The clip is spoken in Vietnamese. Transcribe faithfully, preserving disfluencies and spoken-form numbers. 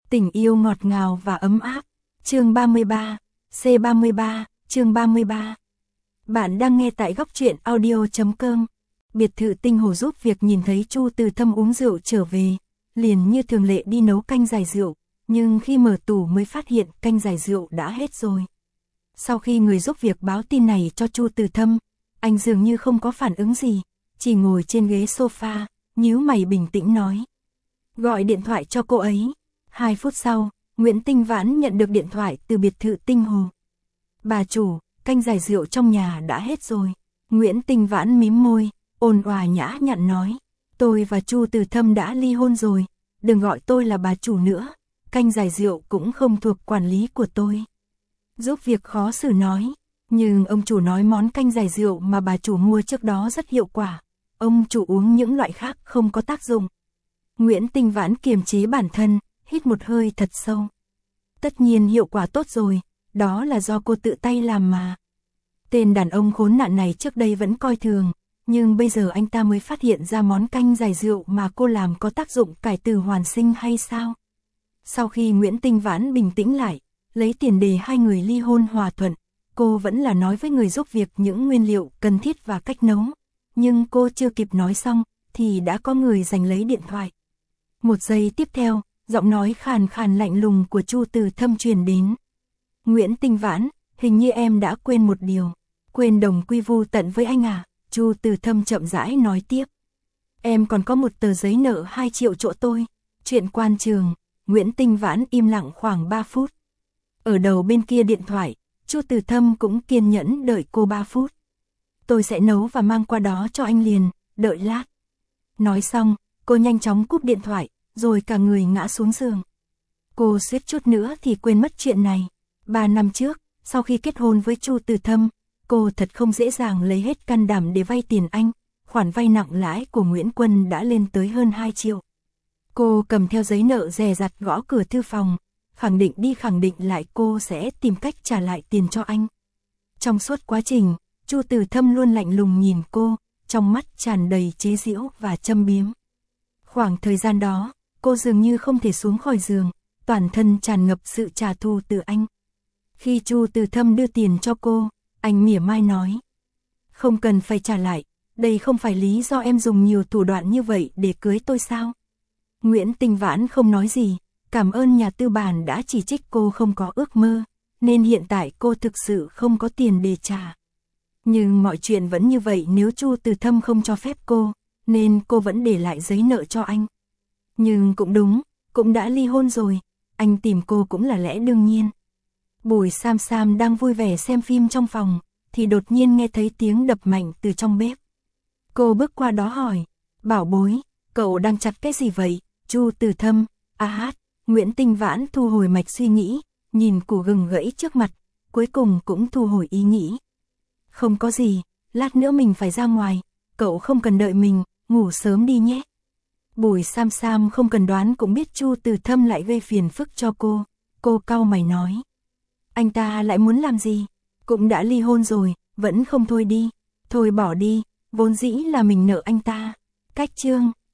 Tình yêu ngọt ngào và ấm áp. Chương ba mươi ba, C ba mươi ba, chương ba mươi ba. Bạn đang nghe tại góc truyện audio chấm com. Biệt thự Tinh Hồ giúp việc nhìn thấy Chu Từ Thâm uống rượu trở về, liền như thường lệ đi nấu canh giải rượu, nhưng khi mở tủ mới phát hiện canh giải rượu đã hết rồi. Sau khi người giúp việc báo tin này cho Chu Từ Thâm, anh dường như không có phản ứng gì, chỉ ngồi trên ghế sofa, nhíu mày bình tĩnh nói: "Gọi điện thoại cho cô ấy." Hai phút sau, Nguyễn Tinh Vãn nhận được điện thoại từ biệt thự Tinh Hồ. "Bà chủ, canh giải rượu trong nhà đã hết rồi." Nguyễn Tinh Vãn mím môi, ôn hòa nhã nhặn nói: "Tôi và Chu Từ Thâm đã ly hôn rồi, đừng gọi tôi là bà chủ nữa, canh giải rượu cũng không thuộc quản lý của tôi." Giúp việc khó xử nói: "Nhưng ông chủ nói món canh giải rượu mà bà chủ mua trước đó rất hiệu quả, ông chủ uống những loại khác không có tác dụng." Nguyễn Tinh Vãn kiềm chế bản thân, hít một hơi thật sâu. Tất nhiên hiệu quả tốt rồi, đó là do cô tự tay làm mà. Tên đàn ông khốn nạn này trước đây vẫn coi thường, nhưng bây giờ anh ta mới phát hiện ra món canh giải rượu mà cô làm có tác dụng cải tử hoàn sinh hay sao? Sau khi Nguyễn Tinh Vãn bình tĩnh lại, lấy tiền đề hai người ly hôn hòa thuận, cô vẫn là nói với người giúp việc những nguyên liệu cần thiết và cách nấu. Nhưng cô chưa kịp nói xong, thì đã có người giành lấy điện thoại. Một giây tiếp theo, giọng nói khàn khàn lạnh lùng của Chu Từ Thâm truyền đến. "Nguyễn Tinh Vãn, hình như em đã quên một điều. Quên đồng quy vu tận với anh à?" Chu Từ Thâm chậm rãi nói tiếp. "Em còn có một tờ giấy nợ hai triệu chỗ tôi." Chuyện quan trường. Nguyễn Tinh Vãn im lặng khoảng ba phút. Ở đầu bên kia điện thoại, Chu Từ Thâm cũng kiên nhẫn đợi cô ba phút. "Tôi sẽ nấu và mang qua đó cho anh liền, đợi lát." Nói xong, cô nhanh chóng cúp điện thoại, rồi cả người ngã xuống giường. Cô suýt chút nữa thì quên mất chuyện này. Ba năm trước, sau khi kết hôn với Chu Từ Thâm, cô thật không dễ dàng lấy hết can đảm để vay tiền anh. Khoản vay nặng lãi của Nguyễn Quân đã lên tới hơn hai triệu. Cô cầm theo giấy nợ dè dặt gõ cửa thư phòng, khẳng định đi khẳng định lại cô sẽ tìm cách trả lại tiền cho anh. Trong suốt quá trình, Chu Từ Thâm luôn lạnh lùng nhìn cô, trong mắt tràn đầy chế giễu và châm biếm. Khoảng thời gian đó, cô dường như không thể xuống khỏi giường, toàn thân tràn ngập sự trả thù từ anh. Khi Chu Từ Thâm đưa tiền cho cô, anh mỉa mai nói: "Không cần phải trả lại, đây không phải lý do em dùng nhiều thủ đoạn như vậy để cưới tôi sao?" Nguyễn Tinh Vãn không nói gì, cảm ơn nhà tư bản đã chỉ trích cô không có ước mơ, nên hiện tại cô thực sự không có tiền để trả. Nhưng mọi chuyện vẫn như vậy nếu Chu Từ Thâm không cho phép cô, nên cô vẫn để lại giấy nợ cho anh. Nhưng cũng đúng, cũng đã ly hôn rồi, anh tìm cô cũng là lẽ đương nhiên. Bùi Sam Sam đang vui vẻ xem phim trong phòng, thì đột nhiên nghe thấy tiếng đập mạnh từ trong bếp. Cô bước qua đó hỏi: "Bảo bối, cậu đang chặt cái gì vậy?" Chu Từ Thâm: "A hát." Nguyễn Tinh Vãn thu hồi mạch suy nghĩ, nhìn củ gừng gãy trước mặt, cuối cùng cũng thu hồi ý nghĩ. "Không có gì, lát nữa mình phải ra ngoài, cậu không cần đợi mình, ngủ sớm đi nhé." Bùi Sam Sam không cần đoán cũng biết Chu Từ Thâm lại gây phiền phức cho cô. Cô cau mày nói: "Anh ta lại muốn làm gì? Cũng đã ly hôn rồi, vẫn không thôi đi. Thôi bỏ đi, vốn dĩ là mình nợ anh ta." Cách chương